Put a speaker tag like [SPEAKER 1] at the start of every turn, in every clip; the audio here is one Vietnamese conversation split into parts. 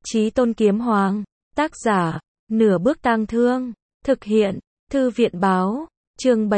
[SPEAKER 1] Chí Tôn Kiếm Hoàng. Tác giả, Nửa Bước Tang Thương. Thực hiện, Thư viện Báo. Chương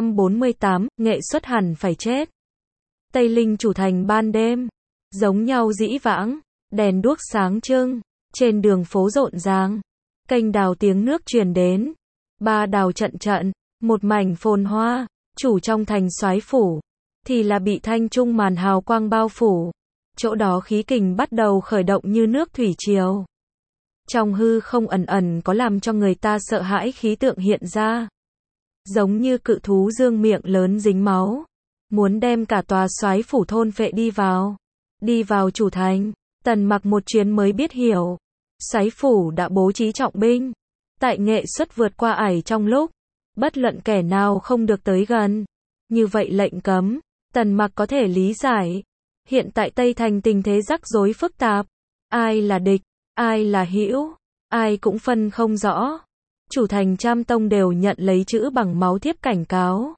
[SPEAKER 1] 748, nghệ xuất hẳn phải chết. Tây Linh chủ thành ban đêm. Giống nhau dĩ vãng, đèn đuốc sáng trưng, trên đường phố rộn ràng. Kênh đào tiếng nước truyền đến. Ba đào trận trận, một mảnh phồn hoa, chủ trong thành soái phủ, thì là bị thanh trung màn hào quang bao phủ. Chỗ đó khí kình bắt đầu khởi động như nước thủy triều. Trong hư không ẩn ẩn có làm cho người ta sợ hãi khí tượng hiện ra. Giống như cự thú dương miệng lớn dính máu, muốn đem cả tòa soái phủ thôn phệ đi vào. Đi vào chủ thành, Tần Mặc một chuyến mới biết hiểu. Soái phủ đã bố trí trọng binh. Tại nghệ xuất vượt qua ải trong lúc, bất luận kẻ nào không được tới gần. Như vậy lệnh cấm, Tần Mặc có thể lý giải. Hiện tại Tây Thành tình thế rắc rối phức tạp. Ai là địch, ai là hữu, ai cũng phân không rõ. Chủ thành Trăm Tông đều nhận lấy chữ bằng máu thiếp cảnh cáo.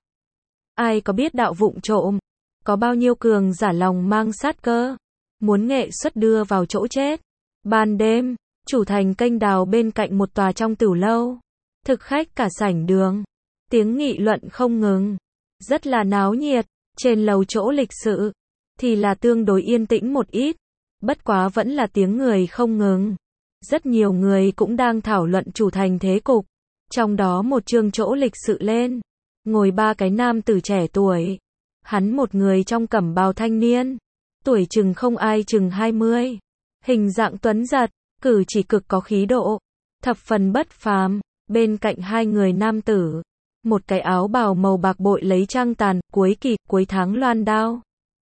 [SPEAKER 1] Ai có biết đạo vụng trộm, có bao nhiêu cường giả lòng mang sát cơ, muốn nghệ xuất đưa vào chỗ chết. Ban đêm, chủ thành kênh đào bên cạnh một tòa trong tửu lâu. Thực khách cả sảnh đường, tiếng nghị luận không ngừng, rất là náo nhiệt. Trên lầu chỗ lịch sự thì là tương đối yên tĩnh một ít, bất quá vẫn là tiếng người không ngừng. Rất nhiều người cũng đang thảo luận chủ thành thế cục. Trong đó một chương chỗ lịch sự lên, ngồi ba cái nam tử trẻ tuổi. Hắn một người trong cẩm bào thanh niên, tuổi chừng không ai chừng 20, hình dạng tuấn giật, cử chỉ cực có khí độ, thập phần bất phàm. Bên cạnh hai người nam tử, một cái áo bào màu bạc bội lấy trang tàn, cuối kỳ, cuối tháng loan đao.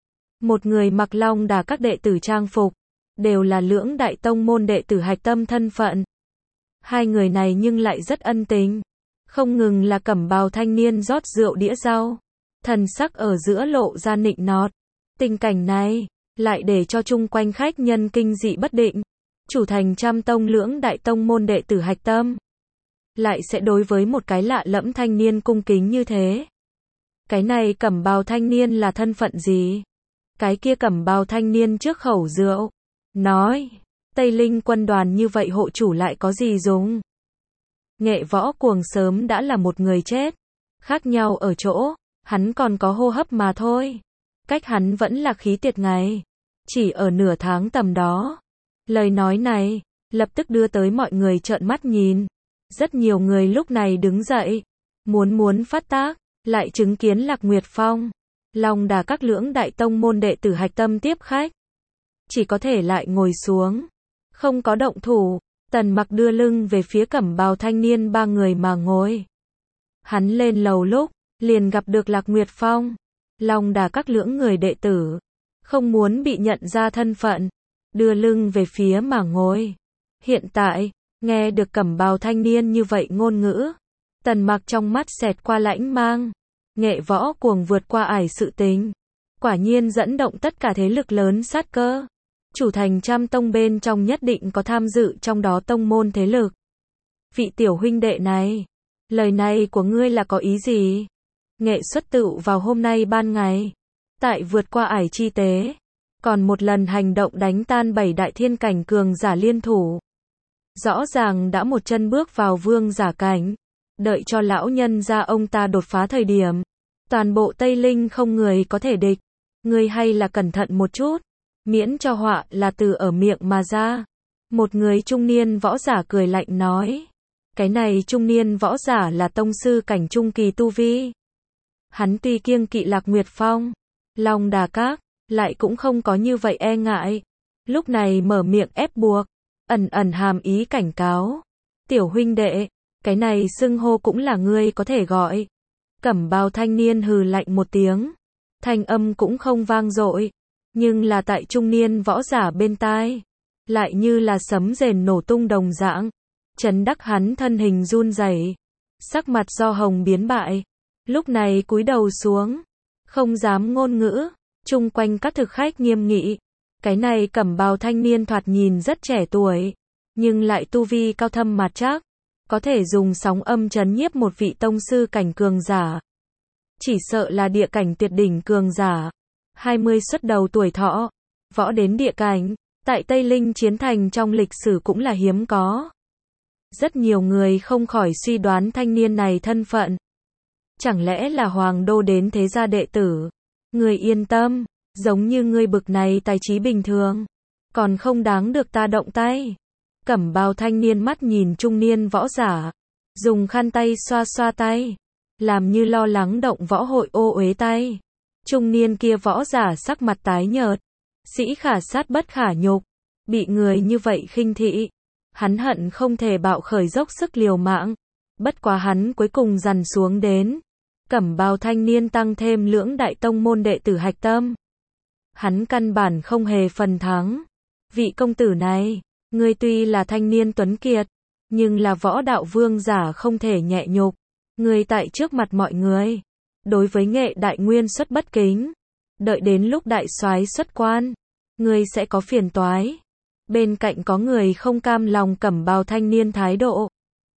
[SPEAKER 1] Một người mặc long đà các đệ tử trang phục, đều là lưỡng đại tông môn đệ tử hạch tâm thân phận. Hai người này nhưng lại rất ân tình, không ngừng là cẩm bào thanh niên rót rượu đĩa rau, thần sắc ở giữa lộ ra nịnh nọt. Tình cảnh này lại để cho chung quanh khách nhân kinh dị bất định. Chủ thành Trăm Tông lưỡng đại tông môn đệ tử hạch tâm lại sẽ đối với một cái lạ lẫm thanh niên cung kính như thế. Cái này cẩm bào thanh niên là thân phận gì? Cái kia cẩm bào thanh niên trước khẩu rượu nói, Tây Linh quân đoàn như vậy hộ chủ lại có gì dùng? Nghệ Võ Cuồng sớm đã là một người chết. Khác nhau ở chỗ, hắn còn có hô hấp mà thôi. Cách hắn vẫn là khí tiệt ngày. Chỉ ở nửa tháng tầm đó. Lời nói này, lập tức đưa tới mọi người trợn mắt nhìn. Rất nhiều người lúc này đứng dậy. Muốn phát tác, lại chứng kiến Lạc Nguyệt Phong. Long đà các lưỡng đại tông môn đệ tử hạch tâm tiếp khách. Chỉ có thể lại ngồi xuống. Không có động thủ. Tần Mặc đưa lưng về phía cẩm bào thanh niên ba người mà ngồi. Hắn lên lầu lúc, liền gặp được Lạc Nguyệt Phong. Long đà các lưỡng người đệ tử, không muốn bị nhận ra thân phận, đưa lưng về phía mà ngồi. Hiện tại, nghe được cẩm bào thanh niên như vậy ngôn ngữ, Tần Mặc trong mắt xẹt qua lãnh mang. Nghệ Võ Cuồng vượt qua ải sự tình, quả nhiên dẫn động tất cả thế lực lớn sát cơ. Chủ thành Trăm Tông bên trong nhất định có tham dự trong đó tông môn thế lực. Vị tiểu huynh đệ này, lời này của ngươi là có ý gì? Nghệ xuất tựu vào hôm nay ban ngày, tại vượt qua ải chi tế, còn một lần hành động đánh tan 7 đại thiên cảnh cường giả liên thủ. Rõ ràng đã một chân bước vào vương giả cảnh, đợi cho lão nhân gia ông ta đột phá thời điểm, toàn bộ Tây Linh không người có thể địch. Ngươi hay là cẩn thận một chút, miễn cho họa là từ ở miệng mà ra. Một người trung niên võ giả cười lạnh nói. Cái này trung niên võ giả là tông sư cảnh trung kỳ tu vi. Hắn tuy kiêng kỵ Lạc Nguyệt Phong, Long đà các, lại cũng không có như vậy e ngại. Lúc này mở miệng ép buộc, ẩn ẩn hàm ý cảnh cáo. Tiểu huynh đệ, cái này xưng hô cũng là ngươi có thể gọi. Cẩm bào thanh niên hừ lạnh một tiếng, thanh âm cũng không vang dội, nhưng là tại trung niên võ giả bên tai, lại như là sấm rền nổ tung đồng dạng, chấn đắc hắn thân hình run rẩy, sắc mặt do hồng biến bại. Lúc này cúi đầu xuống, không dám ngôn ngữ. Chung quanh các thực khách nghiêm nghị. Cái này cẩm bào thanh niên thoạt nhìn rất trẻ tuổi, nhưng lại tu vi cao thâm mặt chắc, có thể dùng sóng âm trấn nhiếp một vị tông sư cảnh cường giả. Chỉ sợ là địa cảnh tuyệt đỉnh cường giả. 20 xuất đầu tuổi thọ, võ đến địa cảnh, Tại Tây Linh Chiến Thành trong lịch sử cũng là hiếm có. Rất nhiều người không khỏi suy đoán thanh niên này thân phận. Chẳng lẽ là hoàng đô đến thế gia đệ tử? Người yên tâm, giống như ngươi bực này tài trí bình thường, còn không đáng được ta động tay. Cẩm bào thanh niên mắt nhìn trung niên võ giả, dùng khăn tay xoa xoa tay, làm như lo lắng động võ hội ô uế tay. Trung niên kia võ giả sắc mặt tái nhợt, sĩ khả sát bất khả nhục, bị người như vậy khinh thị, hắn hận không thể bạo khởi dốc sức liều mạng, bất quá hắn cuối cùng dằn xuống đến. Cẩm bào thanh niên tăng thêm lưỡng đại tông môn đệ tử hạch tâm, hắn căn bản không hề phần thắng. Vị công tử này, ngươi tuy là thanh niên tuấn kiệt, nhưng là võ đạo vương giả không thể nhẹ nhục. Ngươi tại trước mặt mọi người, đối với nghệ đại nguyên xuất bất kính, đợi đến lúc đại soái xuất quan, ngươi sẽ có phiền toái. Bên cạnh có người không cam lòng cẩm bào thanh niên thái độ.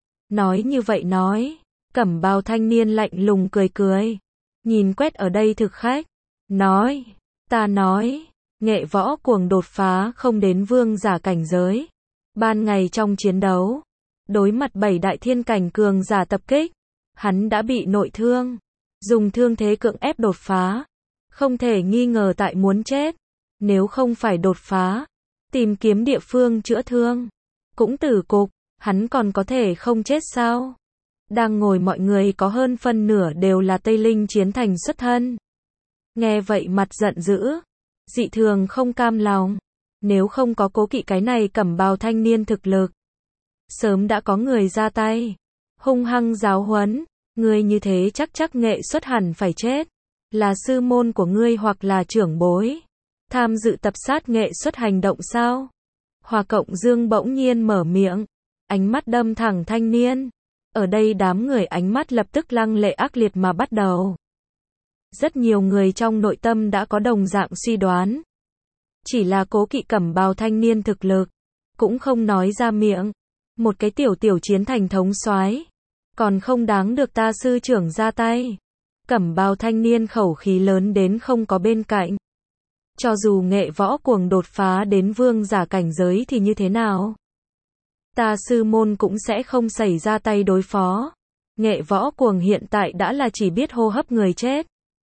[SPEAKER 1] Nói như vậy nói, cẩm bào thanh niên lạnh lùng cười cười, nhìn quét ở đây thực khách, nói, ta nói, nghệ võ cuồng đột phá không đến vương giả cảnh giới. Ban ngày trong chiến đấu, đối mặt 7 đại thiên cảnh cường giả tập kích, hắn đã bị nội thương, dùng thương thế cưỡng ép đột phá, không thể nghi ngờ tại muốn chết. Nếu không phải đột phá, tìm kiếm địa phương chữa thương, cũng tử cục, hắn còn có thể không chết sao? Đang ngồi mọi người có hơn phân nửa đều là Tây Linh Chiến Thành xuất thân. Nghe vậy mặt giận dữ, dị thường không cam lòng. Nếu không có Cố Kỵ cái này cẩm bào thanh niên thực lực, sớm đã có người ra tay, hung hăng giáo huấn. Ngươi như thế chắc nghệ xuất hẳn phải chết. Là sư môn của ngươi hoặc là trưởng bối tham dự tập sát nghệ xuất hành động sao? Hòa Cộng Dương bỗng nhiên mở miệng, ánh mắt đâm thẳng thanh niên. Ở đây đám người ánh mắt lập tức lăng lệ ác liệt mà bắt đầu. Rất nhiều người trong nội tâm đã có đồng dạng suy đoán. Chỉ là Cố Kỵ cẩm bào thanh niên thực lực, cũng không nói ra miệng. Một cái tiểu chiến thành thống soái, còn không đáng được ta sư trưởng ra tay. Cẩm bào thanh niên khẩu khí lớn đến không có bên cạnh. Cho dù nghệ võ cuồng đột phá đến vương giả cảnh giới thì như thế nào? Ta sư môn cũng sẽ không xảy ra tay đối phó. Nghệ võ cuồng hiện tại đã là chỉ biết hô hấp người chết.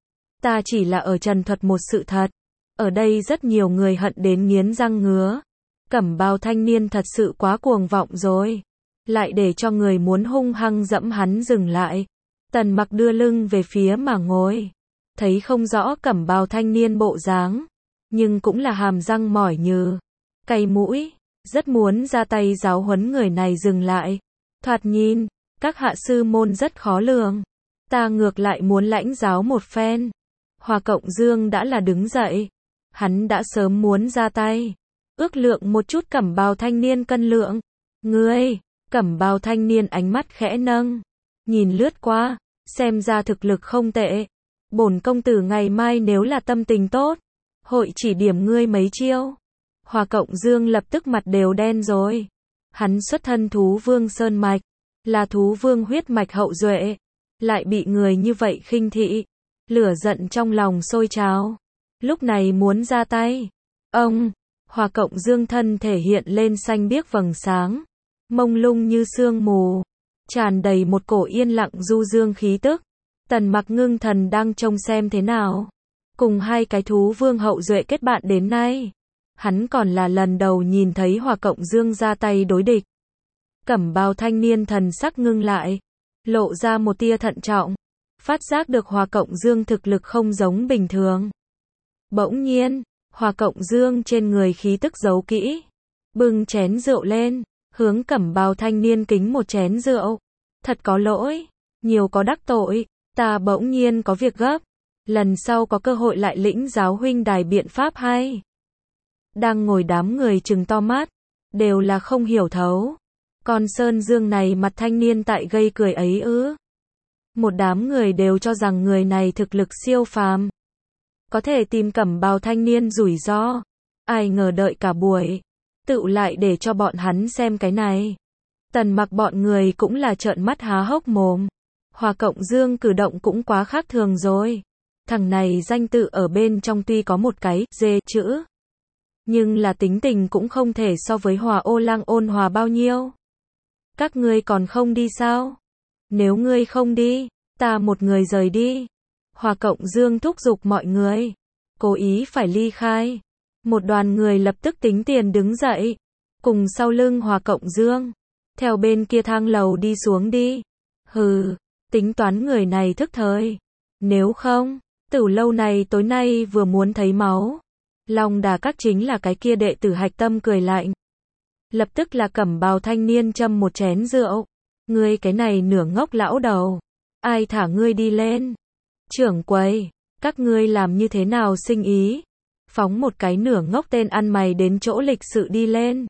[SPEAKER 1] Ta chỉ là ở trần thuật một sự thật. Ở đây rất nhiều người hận đến nghiến răng ngứa. Cẩm bào thanh niên thật sự quá cuồng vọng rồi. Lại để cho người muốn hung hăng dẫm hắn dừng lại. Tần Mặc đưa lưng về phía mà ngồi. Thấy không rõ cẩm bào thanh niên bộ dáng, nhưng cũng là hàm răng mỏi nhừ, cay mũi, rất muốn ra tay giáo huấn người này dừng lại. Thoạt nhìn, các hạ sư môn rất khó lường. Ta ngược lại muốn lãnh giáo một phen. Hòa Cộng Dương đã là đứng dậy. Hắn đã sớm muốn ra tay. Ước lượng một chút cẩm bào thanh niên cân lượng. Ngươi, cẩm bào thanh niên ánh mắt khẽ nâng. Nhìn lướt qua, xem ra thực lực không tệ. Bổn công tử ngày mai nếu là tâm tình tốt, hội chỉ điểm ngươi mấy chiêu. Hòa Cộng Dương lập tức mặt đều đen rồi. Hắn xuất thân thú vương sơn mạch, là thú vương huyết mạch hậu duệ, lại bị người như vậy khinh thị, lửa giận trong lòng sôi trào. Lúc này muốn ra tay. Ông, Hòa Cộng Dương thân thể hiện lên xanh biếc vầng sáng, mông lung như sương mù, tràn đầy một cổ yên lặng du dương khí tức. Tần Mặc ngưng thần đang trông xem thế nào. Cùng hai cái thú vương hậu duệ kết bạn đến nay, hắn còn là lần đầu nhìn thấy Hòa Cộng Dương ra tay đối địch. Cẩm bào thanh niên thần sắc ngưng lại, lộ ra một tia thận trọng, phát giác được Hòa Cộng Dương thực lực không giống bình thường. Bỗng nhiên, Hòa Cộng Dương trên người khí tức giấu kỹ, bưng chén rượu lên, hướng cẩm bào thanh niên kính một chén rượu. Thật có lỗi, nhiều có đắc tội, ta bỗng nhiên có việc gấp, lần sau có cơ hội lại lĩnh giáo huynh đài biện pháp hay. Đang ngồi đám người trừng to mắt, đều là không hiểu thấu. Con Sơn Dương này mặt thanh niên tại gây cười ấy ư? Một đám người đều cho rằng người này thực lực siêu phàm, có thể tìm cẩm bào thanh niên rủi ro. Ai ngờ đợi cả buổi, tựu lại để cho bọn hắn xem cái này. Tần Mặc bọn người cũng là trợn mắt há hốc mồm. Hòa Cộng Dương cử động cũng quá khác thường rồi. Thằng này danh tự ở bên trong tuy có một cái D chữ, nhưng là tính tình cũng không thể so với Hòa Ô Lang ôn hòa bao nhiêu. Các ngươi còn không đi sao? Nếu ngươi không đi, ta một người rời đi. Hòa Cộng Dương thúc giục mọi người, cố ý phải ly khai. Một đoàn người lập tức tính tiền đứng dậy, cùng sau lưng Hòa Cộng Dương, theo bên kia thang lầu đi xuống đi. Hừ, tính toán người này thức thời. Nếu không, Tử lâu này tối nay vừa muốn thấy máu. Long Đà Các chính là cái kia đệ tử Hạch Tâm cười lạnh. Lập tức là cẩm bào thanh niên châm một chén rượu. Ngươi cái này nửa ngốc lão đầu, ai thả ngươi đi lên? Trưởng quầy, các ngươi làm như thế nào sinh ý? Phóng một cái nửa ngốc tên ăn mày đến chỗ lịch sự đi lên.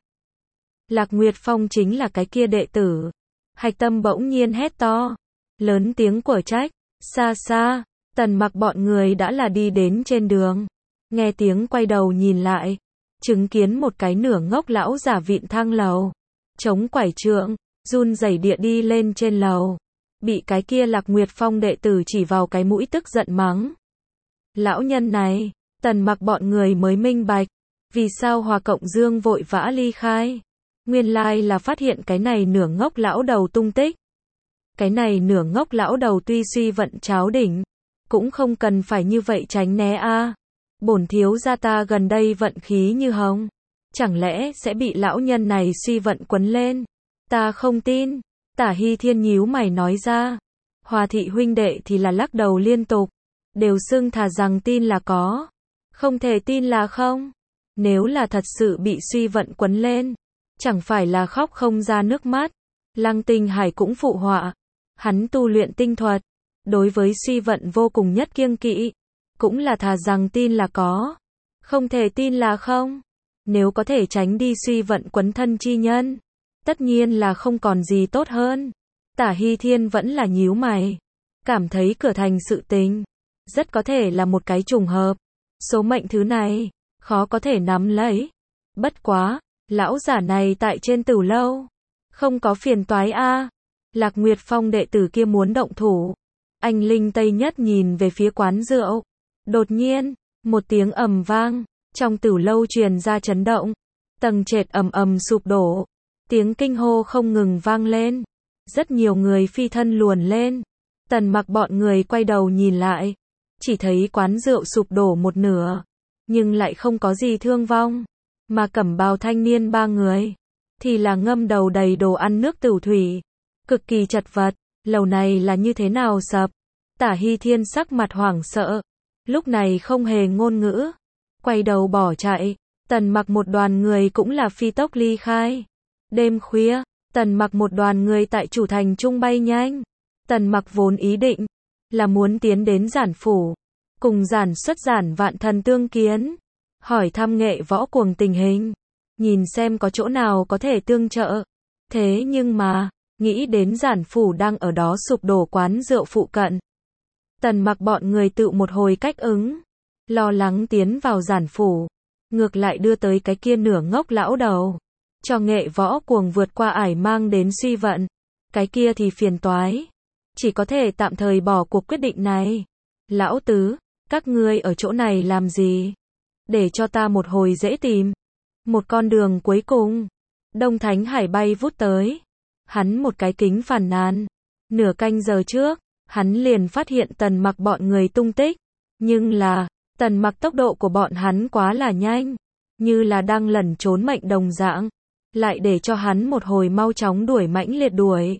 [SPEAKER 1] Lạc Nguyệt Phong chính là cái kia đệ tử. Hạch Tâm bỗng nhiên hét to, lớn tiếng của trách. Xa xa, Tần Mặc bọn người đã là đi đến trên đường. Nghe tiếng quay đầu nhìn lại, chứng kiến một cái nửa ngốc lão giả vịn thang lầu, chống quải trượng, run rẩy địa đi lên trên lầu. Bị cái kia Lạc Nguyệt Phong đệ tử chỉ vào cái mũi tức giận mắng. Lão nhân này, Tần Mặc bọn người mới minh bạch, vì sao Hòa Cộng Dương vội vã ly khai. Nguyên lai là phát hiện cái này nửa ngốc lão đầu tung tích. Cái này nửa ngốc lão đầu tuy suy vận cháo đỉnh, cũng không cần phải như vậy tránh né a. Bổn thiếu gia ta gần đây vận khí như hồng, chẳng lẽ sẽ bị lão nhân này suy vận quấn lên? Ta không tin. Tả Hy Thiên nhíu mày nói ra. Hòa thị huynh đệ thì là lắc đầu liên tục, đều xưng thà rằng tin là có, không thể tin là không. Nếu là thật sự bị suy vận quấn lên, chẳng phải là khóc không ra nước mắt. Lăng Tinh Hải cũng phụ họa, hắn tu luyện tinh thuật, đối với suy vận vô cùng nhất kiêng kỵ, cũng là thà rằng tin là có, không thể tin là không. Nếu có thể tránh đi suy vận quấn thân chi nhân, tất nhiên là không còn gì tốt hơn. Tả Hy Thiên vẫn là nhíu mày, cảm thấy cửa thành sự tình, rất có thể là một cái trùng hợp. Số mệnh thứ này, khó có thể nắm lấy. Bất quá, lão giả này tại trên Tử lâu, không có phiền toái a. Lạc Nguyệt Phong đệ tử kia muốn động thủ. Anh Linh Tây Nhất nhìn về phía quán rượu. Đột nhiên, một tiếng ầm vang, trong Tử lâu truyền ra chấn động. Tầng trệt ầm ầm sụp đổ. Tiếng kinh hô không ngừng vang lên. Rất nhiều người phi thân luồn lên. Tần Mặc bọn người quay đầu nhìn lại, chỉ thấy quán rượu sụp đổ một nửa, nhưng lại không có gì thương vong. Mà cẩm bào thanh niên ba người, thì là ngâm đầu đầy đồ ăn nước tửu thủy. Cực kỳ chật vật, lầu này là như thế nào sập? Tả Hy Thiên sắc mặt hoảng sợ, lúc này không hề ngôn ngữ, quay đầu bỏ chạy. Tần Mặc một đoàn người cũng là phi tốc ly khai. Đêm khuya, Tần Mặc một đoàn người tại chủ thành trung bay nhanh. Tần Mặc vốn ý định là muốn tiến đến Giản phủ, cùng Giản Xuất Giản Vạn Thần tương kiến, hỏi thăm Nghệ Võ Cuồng tình hình, nhìn xem có chỗ nào có thể tương trợ. Thế nhưng mà, nghĩ đến Giản phủ đang ở đó sụp đổ quán rượu phụ cận. Tần Mặc bọn người tự một hồi cách ứng, lo lắng tiến vào Giản phủ, ngược lại đưa tới cái kia nửa ngốc lão đầu, cho Nghệ Võ Cuồng vượt qua ải mang đến suy vận. Cái kia thì phiền toái, chỉ có thể tạm thời bỏ cuộc quyết định này. Lão tứ, các ngươi ở chỗ này làm gì? Để cho ta một hồi dễ tìm. Một con đường cuối cùng, Đông Thánh Hải bay vút tới. Hắn một cái kính phàn nàn. Nửa canh giờ trước, hắn liền phát hiện Tần Mặc bọn người tung tích. Nhưng là, Tần Mặc tốc độ của bọn hắn quá là nhanh, như là đang lẩn trốn mệnh đồng dạng, lại để cho hắn một hồi mau chóng đuổi mãnh liệt đuổi.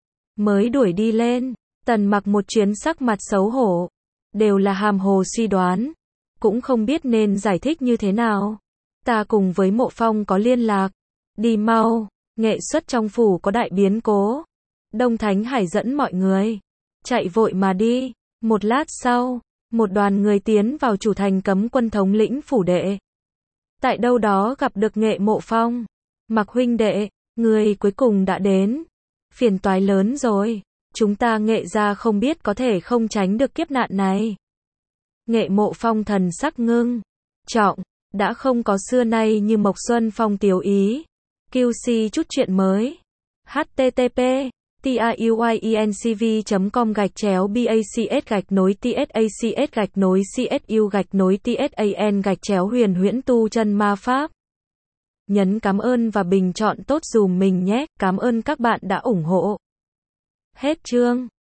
[SPEAKER 1] Mới đuổi đi lên, Tần Mặc một chuyến sắc mặt xấu hổ, đều là hàm hồ suy đoán, cũng không biết nên giải thích như thế nào. Ta cùng với Mộ Phong có liên lạc, đi mau, nghệ xuất trong phủ có đại biến cố. Đông Thánh Hải dẫn mọi người chạy vội mà đi. Một lát sau, một đoàn người tiến vào chủ thành cấm quân thống lĩnh phủ đệ. Tại đâu đó gặp được Nghệ Mộ Phong. Mặc huynh đệ, người cuối cùng đã đến. Phiền toái lớn rồi, chúng ta Nghệ gia không biết có thể không tránh được kiếp nạn này. Nghệ Mộ Phong thần sắc ngưng trọng, đã không có xưa nay như Mộc Xuân Phong tiểu ý. QC chút chuyện mới. http tiuyuyencv.com/backslash/tsacs-backslash-csu-tsan-huyền huyễn tu chân ma pháp. Nhấn cảm ơn và bình chọn tốt dùm mình nhé. Cảm ơn các bạn đã ủng hộ. Hết chương.